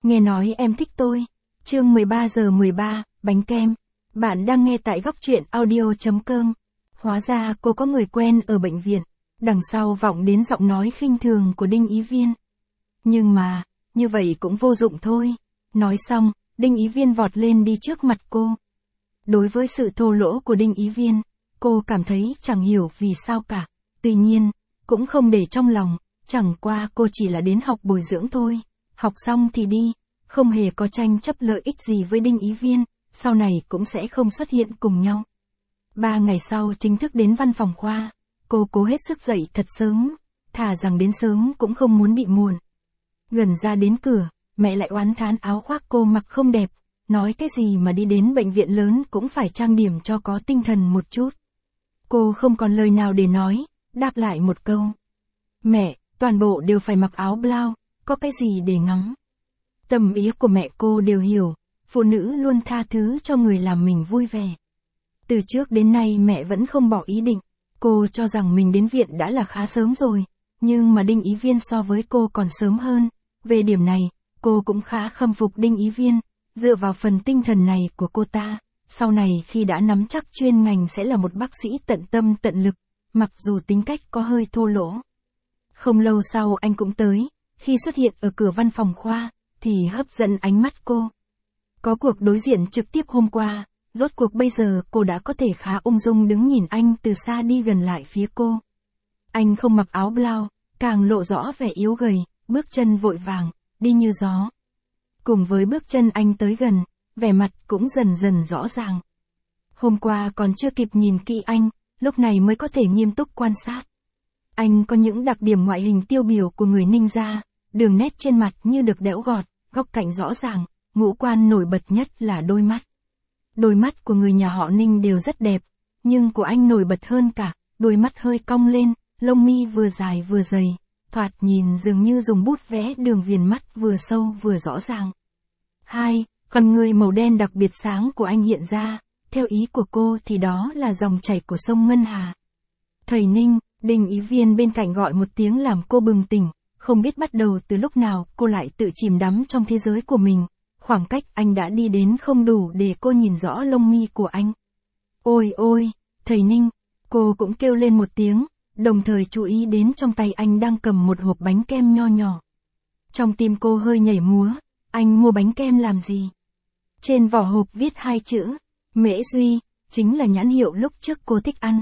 Nghe nói em thích tôi. Chương 13 giờ 13, bánh kem. Bạn đang nghe tại góc truyện audio.com. Hóa ra cô có người quen ở bệnh viện. Đằng sau vọng đến giọng nói khinh thường của Đinh Ý Viên. Nhưng mà, như vậy cũng vô dụng thôi. Nói xong, Đinh Ý Viên vọt lên đi trước mặt cô. Đối với sự thô lỗ của Đinh Ý Viên, cô cảm thấy chẳng hiểu vì sao cả. Tuy nhiên, cũng không để trong lòng, chẳng qua cô chỉ là đến học bồi dưỡng thôi. Học xong thì đi, không hề có tranh chấp lợi ích gì với Đinh Ý Viên, sau này cũng sẽ không xuất hiện cùng nhau. 3 ngày sau chính thức đến văn phòng khoa, cô cố hết sức dậy thật sớm, thà rằng đến sớm cũng không muốn bị muộn. Gần ra đến cửa, mẹ lại oán thán áo khoác cô mặc không đẹp, nói cái gì mà đi đến bệnh viện lớn cũng phải trang điểm cho có tinh thần một chút. Cô không còn lời nào để nói, đáp lại một câu. Mẹ, toàn bộ đều phải mặc áo blau, có cái gì để ngắm. Tâm ý của mẹ cô đều hiểu, phụ nữ luôn tha thứ cho người làm mình vui vẻ. Từ trước đến nay mẹ vẫn không bỏ ý định, cô cho rằng mình đến viện đã là khá sớm rồi, nhưng mà Đinh Ý Viên so với cô còn sớm hơn. Về điểm này, cô cũng khá khâm phục Đinh Ý Viên, dựa vào phần tinh thần này của cô ta, sau này khi đã nắm chắc chuyên ngành sẽ là một bác sĩ tận tâm tận lực, mặc dù tính cách có hơi thô lỗ. Không lâu sau anh cũng tới, khi xuất hiện ở cửa văn phòng khoa, thì hấp dẫn ánh mắt cô. Có cuộc đối diện trực tiếp hôm qua, rốt cuộc bây giờ cô đã có thể khá ung dung đứng nhìn anh từ xa đi gần lại phía cô. Anh không mặc áo blau, càng lộ rõ vẻ yếu gầy, bước chân vội vàng, đi như gió. Cùng với bước chân anh tới gần, vẻ mặt cũng dần dần rõ ràng. Hôm qua còn chưa kịp nhìn kỹ anh, lúc này mới có thể nghiêm túc quan sát. Anh có những đặc điểm ngoại hình tiêu biểu của người Ninh gia, đường nét trên mặt như được đẽo gọt, góc cạnh rõ ràng, ngũ quan nổi bật nhất là đôi mắt. Đôi mắt của người nhà họ Ninh đều rất đẹp, nhưng của anh nổi bật hơn cả, đôi mắt hơi cong lên, lông mi vừa dài vừa dày, thoạt nhìn dường như dùng bút vẽ đường viền mắt vừa sâu vừa rõ ràng. 2. Con người màu đen đặc biệt sáng của anh hiện ra, theo ý của cô thì đó là dòng chảy của sông Ngân Hà. Thầy Ninh, Đinh Ý Viên bên cạnh gọi một tiếng làm cô bừng tỉnh, không biết bắt đầu từ lúc nào cô lại tự chìm đắm trong thế giới của mình, khoảng cách anh đã đi đến không đủ để cô nhìn rõ lông mi của anh. Ôi ôi, thầy Ninh, cô cũng kêu lên một tiếng, đồng thời chú ý đến trong tay anh đang cầm một hộp bánh kem nho nhỏ. Trong tim cô hơi nhảy múa, anh mua bánh kem làm gì? Trên vỏ hộp viết 2 chữ, Mễ Duy, chính là nhãn hiệu lúc trước cô thích ăn.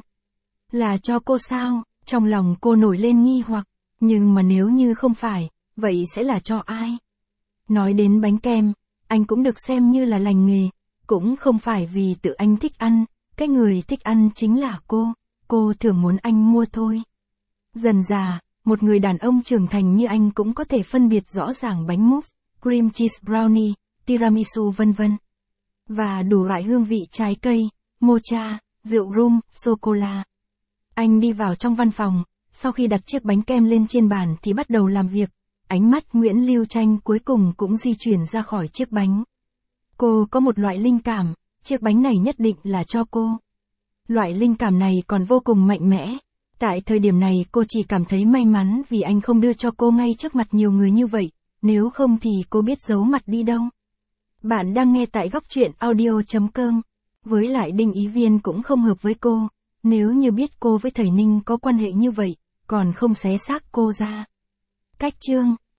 Là cho cô sao? Trong lòng cô nổi lên nghi hoặc, nhưng mà nếu như không phải, vậy sẽ là cho ai? Nói đến bánh kem, anh cũng được xem như là lành nghề, cũng không phải vì tự anh thích ăn, cái người thích ăn chính là cô thường muốn anh mua thôi. Dần dà, một người đàn ông trưởng thành như anh cũng có thể phân biệt rõ ràng bánh mousse, cream cheese brownie, tiramisu vân vân. Và đủ loại hương vị trái cây, mocha, rượu rum, sô-cô-la. Anh đi vào trong văn phòng, sau khi đặt chiếc bánh kem lên trên bàn thì bắt đầu làm việc, ánh mắt Nguyễn Lưu Tranh cuối cùng cũng di chuyển ra khỏi chiếc bánh. Cô có một loại linh cảm, chiếc bánh này nhất định là cho cô. Loại linh cảm này còn vô cùng mạnh mẽ. Tại thời điểm này cô chỉ cảm thấy may mắn vì anh không đưa cho cô ngay trước mặt nhiều người như vậy, nếu không thì cô biết giấu mặt đi đâu. Bạn đang nghe tại góc truyện audio.com. Với lại Đinh Ý Viên cũng không hợp với cô, nếu như biết cô với thầy Ninh có quan hệ như vậy, còn không xé xác cô ra. Cách chương